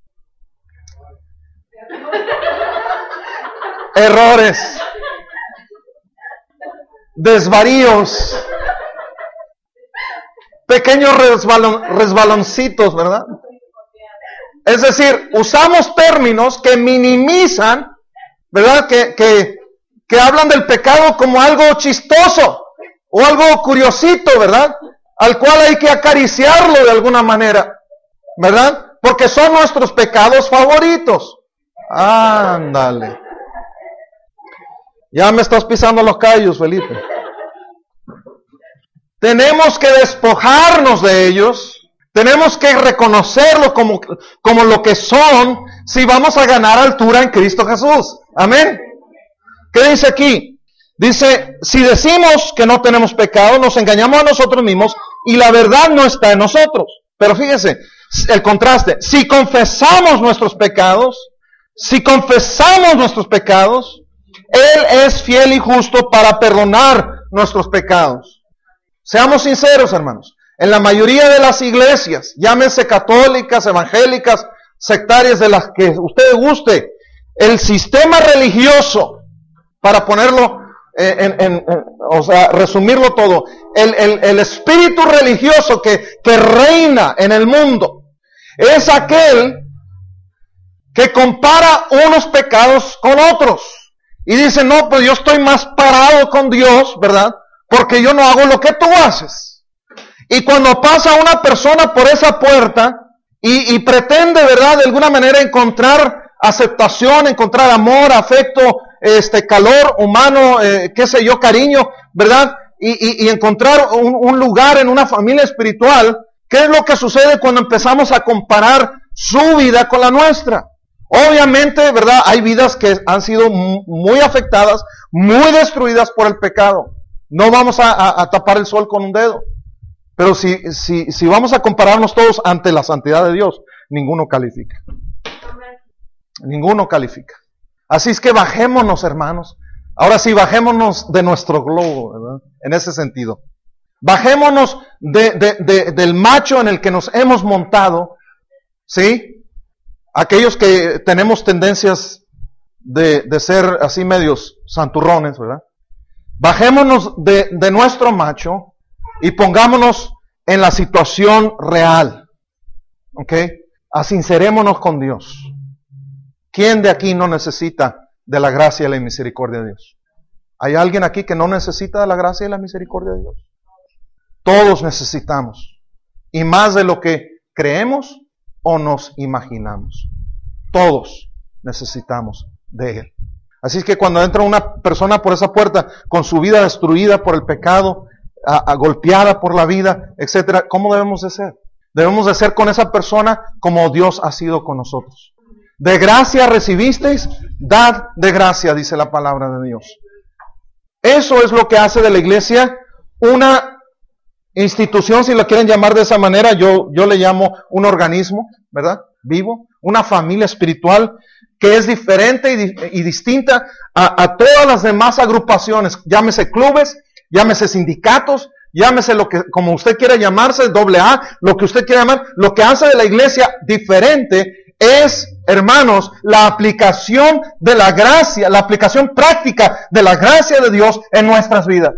Errores, desvaríos, pequeños resbalon, resbaloncitos, ¿verdad? Es decir, usamos términos que minimizan, ¿verdad? Que, que, que hablan del pecado como algo chistoso o algo curiosito, ¿verdad? Al cual hay que acariciarlo de alguna manera, ¿verdad? Porque son nuestros pecados favoritos. Ándale. Ya me estás pisando los callos, Felipe. Tenemos que despojarnos de ellos. Tenemos que reconocerlo como, como lo que son si vamos a ganar altura en Cristo Jesús. Amén. ¿Qué dice aquí? Dice, si decimos que no tenemos pecado, nos engañamos a nosotros mismos y la verdad no está en nosotros. Pero fíjense, el contraste. Si confesamos nuestros pecados, si confesamos nuestros pecados, Él es fiel y justo para perdonar nuestros pecados. Seamos sinceros, hermanos. En la mayoría de las iglesias, llámense católicas, evangélicas, sectarias, de las que usted guste, el sistema religioso, para ponerlo eh, en, en, en, o sea, resumirlo todo, el, el, el espíritu religioso que, que reina en el mundo, es aquel que compara unos pecados con otros. Y dice, no, pues yo estoy más parado con Dios, ¿verdad? Porque yo no hago lo que tú haces. Y cuando pasa una persona por esa puerta y, y pretende, ¿verdad?, de alguna manera encontrar aceptación, encontrar amor, afecto, este calor humano, eh, qué sé yo, cariño, ¿verdad? Y, y, y encontrar un, un lugar en una familia espiritual, ¿qué es lo que sucede cuando empezamos a comparar su vida con la nuestra? Obviamente, ¿verdad?, hay vidas que han sido muy afectadas, muy destruidas por el pecado. No vamos a, a, a tapar el sol con un dedo. Pero si, si, si vamos a compararnos todos ante la santidad de Dios, ninguno califica. Ninguno califica. Así es que bajémonos, hermanos. Ahora sí, bajémonos de nuestro globo, ¿verdad? En ese sentido. Bajémonos de, de, de, del macho en el que nos hemos montado, ¿sí? Aquellos que tenemos tendencias de, de ser así medios santurrones, ¿verdad? Bajémonos de, de nuestro macho y pongámonos en la situación real. ¿Ok? Asincerémonos con Dios. ¿Quién de aquí no necesita de la gracia y la misericordia de Dios? ¿Hay alguien aquí que no necesita de la gracia y la misericordia de Dios? Todos necesitamos. Y más de lo que creemos o nos imaginamos. Todos necesitamos de Él. Así es que cuando entra una persona por esa puerta con su vida destruida por el pecado, a, a golpeada por la vida, etcétera, ¿cómo debemos de ser? Debemos de ser con esa persona como Dios ha sido con nosotros. De gracia recibisteis, dad de gracia, dice la palabra de Dios. Eso es lo que hace de la iglesia una institución, si la quieren llamar de esa manera. Yo, yo le llamo un organismo, ¿verdad? Vivo, una familia espiritual que es diferente y, y distinta a, a todas las demás agrupaciones, llámese clubes, llámese sindicatos, llámese lo que, como usted quiera llamarse, doble A, lo que usted quiera llamar. Lo que hace de la iglesia diferente es, hermanos, la aplicación de la gracia, la aplicación práctica de la gracia de Dios en nuestras vidas.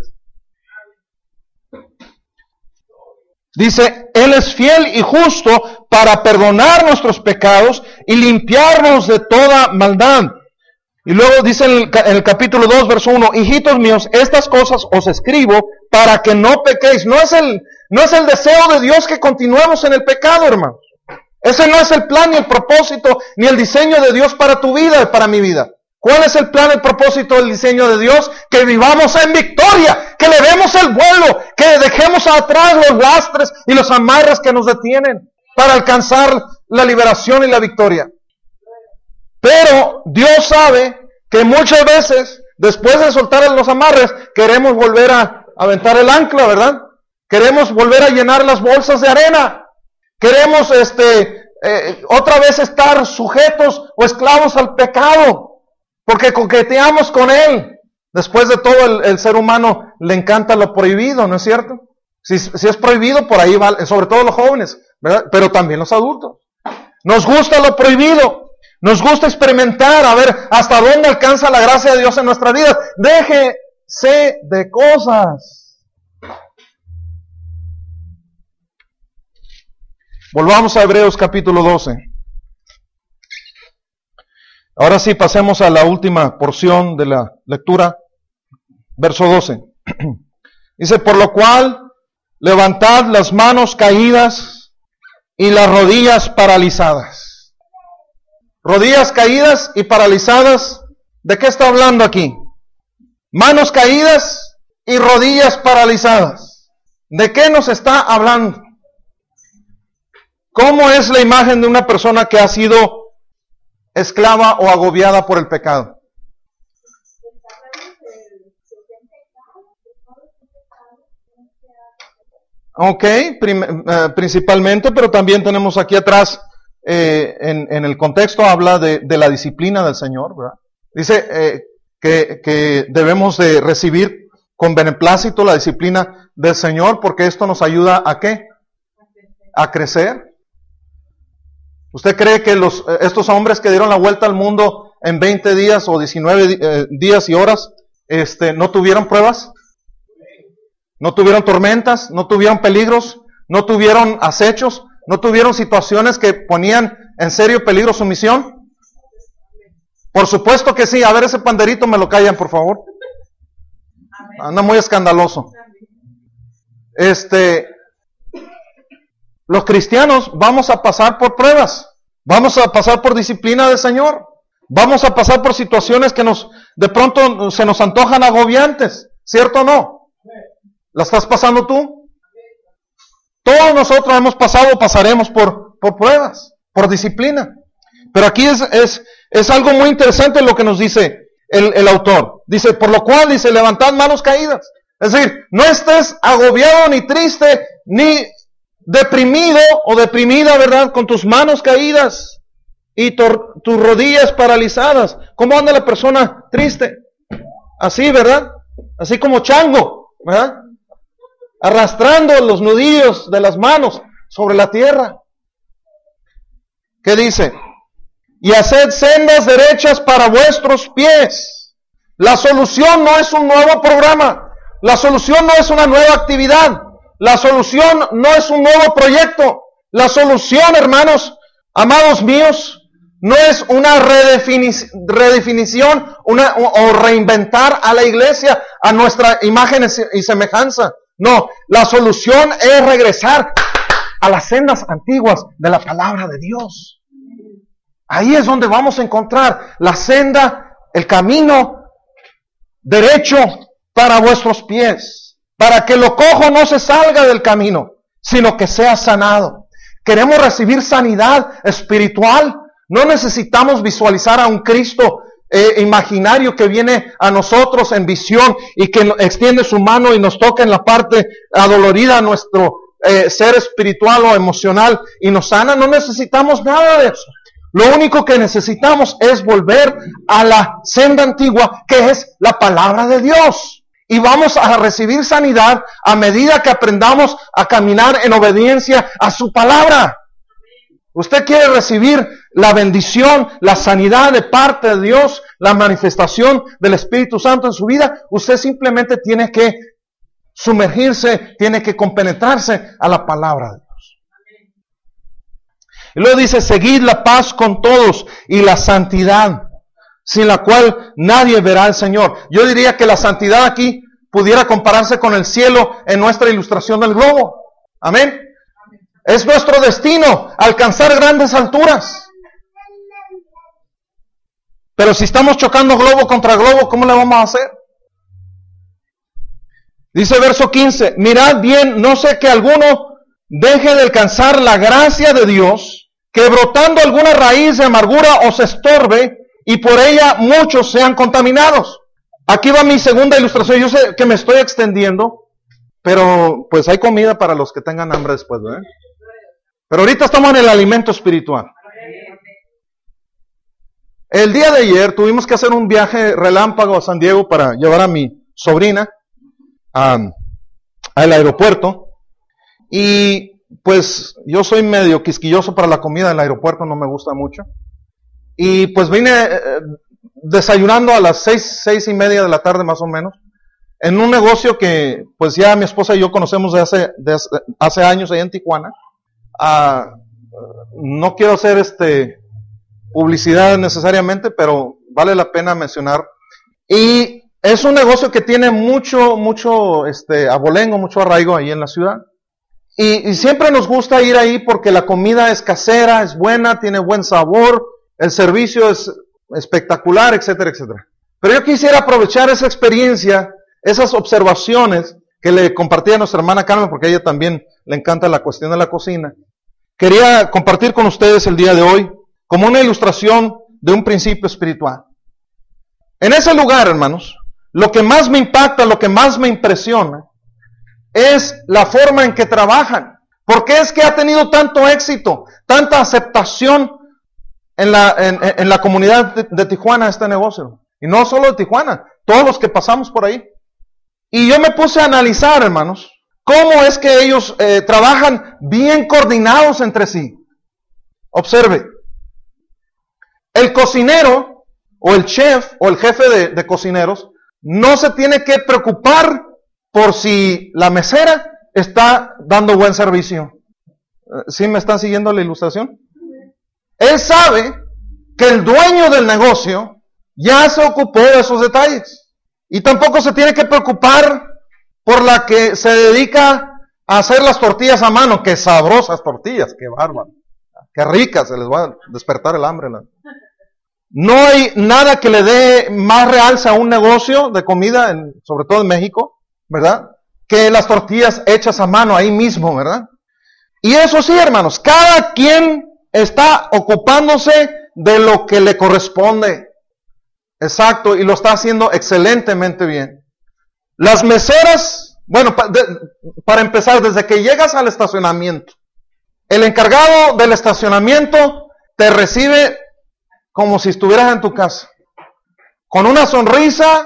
Dice, Él es fiel y justo para perdonar nuestros pecados y limpiarnos de toda maldad. Y luego dice en el, en el capítulo dos, verso uno, hijitos míos, estas cosas os escribo para que no pequéis. No es el, no es el deseo de Dios que continuemos en el pecado, hermanos. Ese no es el plan, ni el propósito, ni el diseño de Dios para tu vida y para mi vida. ¿Cuál es el plan, el propósito, el diseño de Dios? Que vivamos en victoria, que le demos el vuelo, que dejemos atrás los lastres y los amarres que nos detienen para alcanzar la liberación y la victoria. Pero Dios sabe que muchas veces, después de soltar los amarres, queremos volver a aventar el ancla, ¿verdad? Queremos volver a llenar las bolsas de arena. Queremos este eh, otra vez estar sujetos o esclavos al pecado. Porque coqueteamos con él. Después de todo, el, el ser humano le encanta lo prohibido, ¿no es cierto? Si, si es prohibido, por ahí va, sobre todo los jóvenes, ¿verdad? Pero también los adultos. Nos gusta lo prohibido. Nos gusta experimentar, a ver hasta dónde alcanza la gracia de Dios en nuestra vida. Déjese de cosas. Volvamos a Hebreos capítulo doce. Ahora sí, pasemos a la última porción de la lectura, verso doce. Dice, por lo cual, levantad las manos caídas y las rodillas paralizadas. Rodillas caídas y paralizadas, ¿de qué está hablando aquí? Manos caídas y rodillas paralizadas. ¿De qué nos está hablando? ¿Cómo es la imagen de una persona que ha sido esclava o agobiada por el pecado? Ok, prim, eh, principalmente, pero también tenemos aquí atrás, eh, en, en el contexto habla de, de la disciplina del Señor, ¿verdad? Dice eh, que, que debemos de recibir con beneplácito la disciplina del Señor, porque esto nos ayuda a ¿qué? A crecer. ¿Usted cree que los, estos hombres que dieron la vuelta al mundo en veinte días o diecinueve eh, días y horas, este, no tuvieron pruebas? ¿No tuvieron tormentas? ¿No tuvieron peligros? ¿No tuvieron acechos? ¿No tuvieron situaciones que ponían en serio peligro su misión? Por supuesto que sí. A ver, ese panderito me lo callan, por favor. Anda muy escandaloso. Este... Los cristianos vamos a pasar por pruebas, vamos a pasar por disciplina del Señor, vamos a pasar por situaciones que nos de pronto se nos antojan agobiantes, ¿cierto o no? ¿La estás pasando tú? Todos nosotros hemos pasado o pasaremos por, por pruebas, por disciplina. Pero aquí es, es, es algo muy interesante lo que nos dice el, el autor. Dice, por lo cual, dice, levantad manos caídas. Es decir, no estés agobiado, ni triste, ni deprimido o deprimida, ¿verdad? Con tus manos caídas y tor- tus rodillas paralizadas. ¿Cómo anda la persona triste? Así, ¿verdad? Así como chango, ¿verdad? Arrastrando los nudillos de las manos sobre la tierra. ¿Qué dice? Y haced sendas derechas para vuestros pies. La solución no es un nuevo programa. La solución no es una nueva actividad. La solución no es un nuevo proyecto. La solución, hermanos, amados míos, no es una redefini- redefinición una, o, o reinventar a la iglesia a nuestra imagen y semejanza. No, la solución es regresar a las sendas antiguas de la palabra de Dios. Ahí es donde vamos a encontrar la senda el camino derecho para vuestros pies, para que lo cojo no se salga del camino, sino que sea sanado. Queremos recibir sanidad espiritual. No necesitamos visualizar a un Cristo eh, imaginario que viene a nosotros en visión y que extiende su mano y nos toca en la parte adolorida a nuestro eh, ser espiritual o emocional y nos sana. No necesitamos nada de eso. Lo único que necesitamos es volver a la senda antigua, que es la palabra de Dios. Y vamos a recibir sanidad a medida que aprendamos a caminar en obediencia a su palabra. Usted quiere recibir la bendición, la sanidad de parte de Dios, la manifestación del Espíritu Santo en su vida. Usted simplemente tiene que sumergirse, tiene que compenetrarse a la palabra de Dios. Y luego dice, seguid la paz con todos y la santidad, sin la cual nadie verá al Señor. Yo diría que la santidad aquí pudiera compararse con el cielo en nuestra ilustración del globo. Amén. Es nuestro destino alcanzar grandes alturas. Pero si estamos chocando globo contra globo, ¿cómo le vamos a hacer? Dice verso quince, mirad bien, no sé que alguno deje de alcanzar la gracia de Dios, que brotando alguna raíz de amargura os estorbe, y por ella muchos sean contaminados. Aquí va mi segunda ilustración. Yo sé que me estoy extendiendo, pero pues hay comida para los que tengan hambre después, ¿verdad? Pero ahorita estamos en el alimento espiritual. El día de ayer tuvimos que hacer un viaje relámpago a San Diego para llevar a mi sobrina a, al aeropuerto. Y pues yo soy medio quisquilloso para la comida del aeropuerto, no me gusta mucho. Y pues vine eh, desayunando a las seis, seis y media de la tarde más o menos, en un negocio que pues ya mi esposa y yo conocemos de hace, de hace, hace años allá en Tijuana. Ah, no quiero hacer este publicidad necesariamente, pero vale la pena mencionar. Y es un negocio que tiene mucho, mucho este abolengo, mucho arraigo ahí en la ciudad. Y, y siempre nos gusta ir ahí porque la comida es casera, es buena, tiene buen sabor, el servicio es espectacular, etcétera, etcétera. Pero yo quisiera aprovechar esa experiencia, esas observaciones que le compartí a nuestra hermana Carmen, porque a ella también le encanta la cuestión de la cocina. Quería compartir con ustedes el día de hoy como una ilustración de un principio espiritual. En ese lugar, hermanos, lo que más me impacta, lo que más me impresiona, es la forma en que trabajan. ¿Por qué es que ha tenido tanto éxito, tanta aceptación en la, en, en la comunidad de, de Tijuana este negocio? Y no solo de Tijuana, todos los que pasamos por ahí. Y yo me puse a analizar, hermanos, cómo es que ellos eh, trabajan bien coordinados entre sí. Observe, el cocinero o el chef o el jefe de, de cocineros no se tiene que preocupar por si la mesera está dando buen servicio. ¿Sí me están siguiendo la ilustración? Él sabe que el dueño del negocio ya se ocupó de esos detalles. Y tampoco se tiene que preocupar por la que se dedica a hacer las tortillas a mano. ¡Qué sabrosas tortillas! ¡Qué bárbaro! ¡Qué ricas! Se les va a despertar el hambre. No hay nada que le dé más realce a un negocio de comida, en, sobre todo en México, ¿verdad?, que las tortillas hechas a mano ahí mismo, ¿verdad? Y eso sí, hermanos, cada quien está ocupándose de lo que le corresponde. Exacto, y lo está haciendo excelentemente bien. Las meseras, bueno, pa, de, para empezar, desde que llegas al estacionamiento, el encargado del estacionamiento te recibe como si estuvieras en tu casa, con una sonrisa,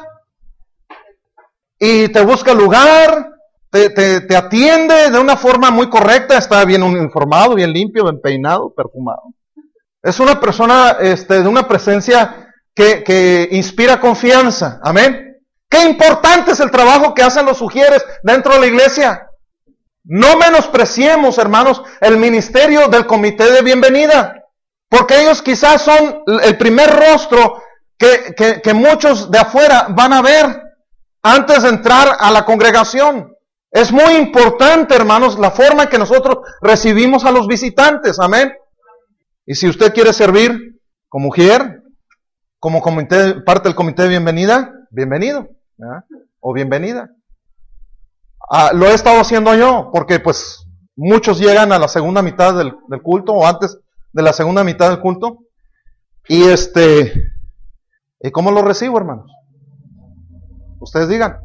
y te busca lugar, te, te, te atiende de una forma muy correcta, está bien uniformado, bien limpio, bien peinado, perfumado. Es una persona este, de una presencia que, que inspira confianza. Amén. Qué importante es el trabajo que hacen los sugieres dentro de la iglesia. No menospreciemos, hermanos, el ministerio del comité de bienvenida, porque ellos quizás son el primer rostro que, que, que muchos de afuera van a ver antes de entrar a la congregación. Es muy importante, hermanos, la forma en que nosotros recibimos a los visitantes. Amén. Y si usted quiere servir como mujer, como comité, parte del comité de bienvenida, bienvenido, ¿verdad? O bienvenida. Ah, lo he estado haciendo yo, porque pues muchos llegan a la segunda mitad del, del culto, o antes de la segunda mitad del culto, y este, ¿y cómo lo recibo, hermanos? Ustedes digan.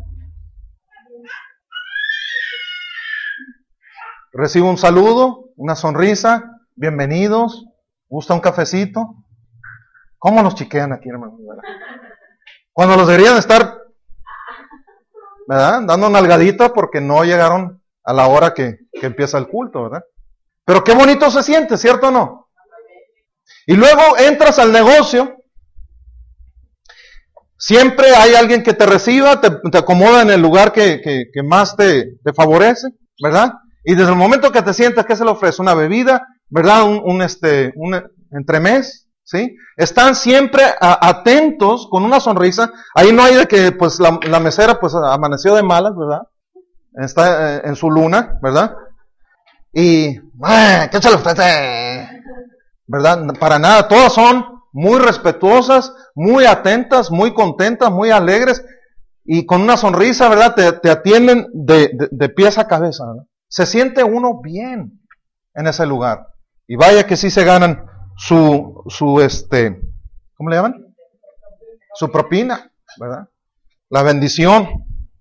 Recibo un saludo, una sonrisa, bienvenidos, gusta un cafecito. ¿Cómo los chiquean aquí, hermanos? Cuando los deberían estar, ¿verdad?, dando nalgadita porque no llegaron a la hora que, que empieza el culto, ¿verdad? Pero qué bonito se siente, ¿cierto o no? Y luego entras al negocio, siempre hay alguien que te reciba, te, te acomoda en el lugar que, que, que más te, te favorece, ¿verdad? Y desde el momento que te sientas, ¿qué se le ofrece? Una bebida, ¿verdad? Un, un este, un entremés, ¿sí? Están siempre a, atentos, con una sonrisa. Ahí no hay de que, pues, la, la mesera, pues, amaneció de malas, ¿verdad? Está eh, en su luna, ¿verdad? Y, ¿qué se le ofrece? ¿Verdad? Para nada, todas son muy respetuosas, muy atentas, muy contentas, muy alegres, y con una sonrisa, ¿verdad? Te, te atienden de, de, de pies a cabeza, ¿verdad? Se siente uno bien en ese lugar. Y vaya que sí se ganan su, su este, ¿cómo le llaman? Su propina, ¿verdad? La bendición.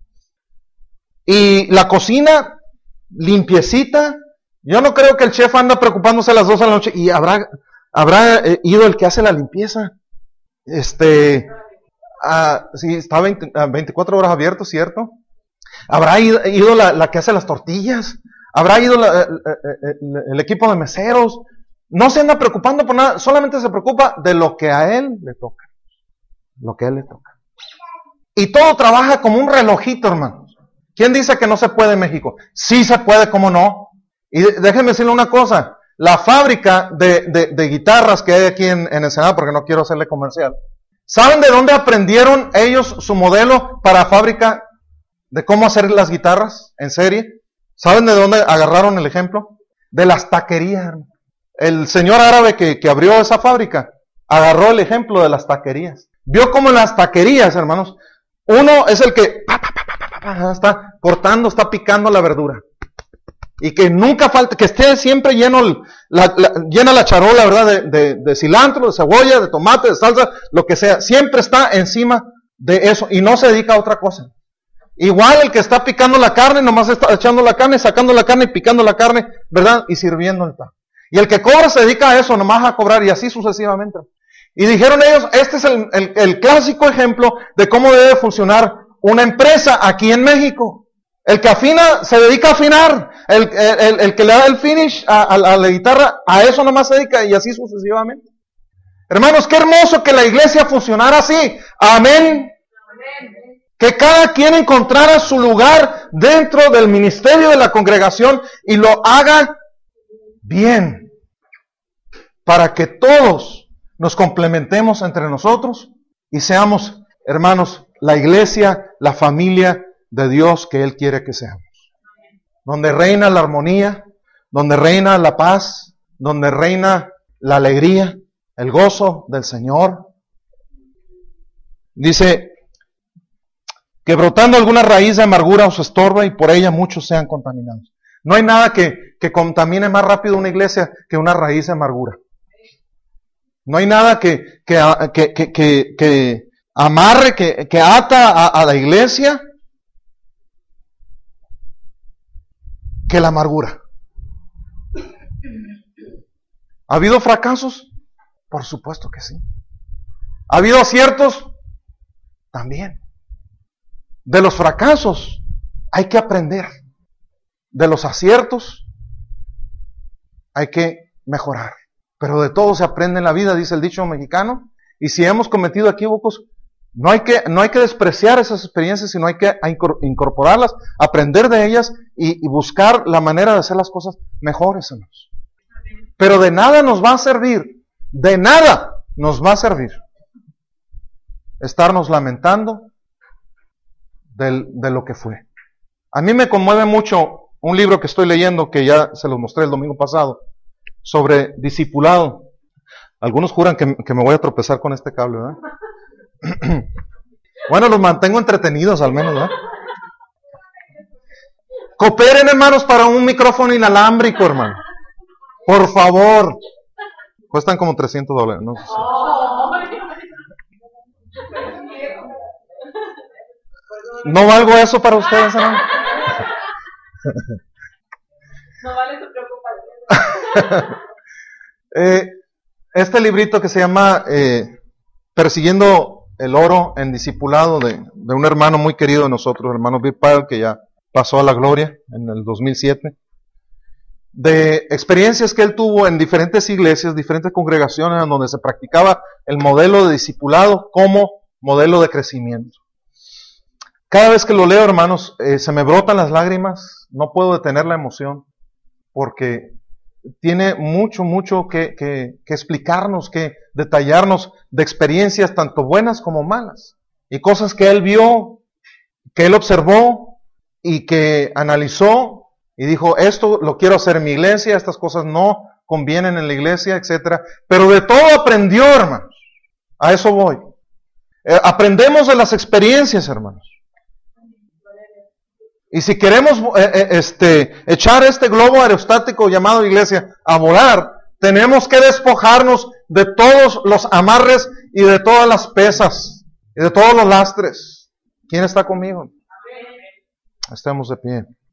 Y la cocina limpiecita. Yo no creo que el chef anda preocupándose a las dos de la noche y habrá, habrá eh, ido el que hace la limpieza. Este, ah, sí, está veinte, ah, veinticuatro horas abierto, ¿cierto? Habrá ido, ido la, la que hace las tortillas, habrá ido la, el, el, el equipo de meseros. No se anda preocupando por nada, solamente se preocupa de lo que a él le toca. Lo que a él le toca. Y todo trabaja como un relojito, hermanos. ¿Quién dice que no se puede en México? Sí se puede, ¿cómo no? Y déjenme decirle una cosa, la fábrica de, de, de guitarras que hay aquí en, en el Senado, porque no quiero hacerle comercial, ¿saben de dónde aprendieron ellos su modelo para fábrica de cómo hacer las guitarras en serie? ¿Saben de dónde agarraron el ejemplo? De las taquerías. El señor árabe que, que abrió esa fábrica agarró el ejemplo de las taquerías. Vio cómo en las taquerías, hermanos, uno es el que pa, pa, pa, pa, pa, pa, está cortando, está picando la verdura. Y que nunca falte, que esté siempre lleno la, la, llena la charola, ¿verdad? De, de, de cilantro, de cebolla, de tomate, de salsa, lo que sea. Siempre está encima de eso y no se dedica a otra cosa. Igual el que está picando la carne, nomás está echando la carne, sacando la carne y picando la carne, ¿verdad? Y sirviendo. Y el que cobra se dedica a eso, nomás a cobrar, y así sucesivamente. Y dijeron ellos, este es el, el, el clásico ejemplo de cómo debe funcionar una empresa aquí en México. El que afina, se dedica a afinar. El, el, el, el que le da el finish a, a, a la guitarra, a eso nomás se dedica, y así sucesivamente. Hermanos, qué hermoso que la iglesia funcionara así. Amén. Amén. Que cada quien encontrara su lugar dentro del ministerio de la congregación y lo haga bien, para que todos nos complementemos entre nosotros y seamos, hermanos, la iglesia, la familia de Dios que Él quiere que seamos. Donde reina la armonía, donde reina la paz, donde reina la alegría, el gozo del Señor. Dice que brotando alguna raíz de amargura os estorba y por ella muchos sean contaminados. No hay nada que, que contamine más rápido una iglesia que una raíz de amargura. No hay nada que, que, que, que, que, que amarre, que, que ata a, a la iglesia que la amargura. ¿Ha habido fracasos? Por supuesto que sí. ¿Ha habido aciertos? También. De los fracasos hay que aprender. De los aciertos hay que mejorar. Pero de todo se aprende en la vida, dice el dicho mexicano. Y si hemos cometido equívocos, no hay que, no hay que despreciar esas experiencias, sino hay que incorporarlas, aprender de ellas y, y buscar la manera de hacer las cosas mejores, hermanos. Pero de nada nos va a servir, de nada nos va a servir estarnos lamentando de, de lo que fue. A mí me conmueve mucho un libro que estoy leyendo, que ya se los mostré el domingo pasado, sobre discipulado. Algunos juran que, que me voy a tropezar con este cable, ¿verdad? Bueno, los mantengo entretenidos al menos, ¿no? Cooperen, hermanos, para un micrófono inalámbrico, hermano. Por favor. Cuestan como trescientos dólares, ¿no? ¿No valgo eso para ustedes, hermano?
No vale tu preocupación.
eh, este librito que se llama eh, Persiguiendo el Oro en Discipulado, de, de un hermano muy querido de nosotros, el hermano Bill Pyle, que ya pasó a la gloria en el dos mil siete, de experiencias que él tuvo en diferentes iglesias, diferentes congregaciones, en donde se practicaba el modelo de discipulado como modelo de crecimiento. Cada vez que lo leo, hermanos, eh, se me brotan las lágrimas, no puedo detener la emoción, porque tiene mucho, mucho que, que, que explicarnos, que detallarnos de experiencias tanto buenas como malas, y cosas que él vio, que él observó, y que analizó, y dijo, esto lo quiero hacer en mi iglesia, estas cosas no convienen en la iglesia, etcétera. Pero de todo aprendió, hermanos. A eso voy. Eh, aprendemos de las experiencias, hermanos. Y si queremos eh, eh, este, echar este globo aerostático llamado iglesia a volar, tenemos que despojarnos de todos los amarres y de todas las pesas y de todos los lastres. ¿Quién está conmigo? Estemos de pie.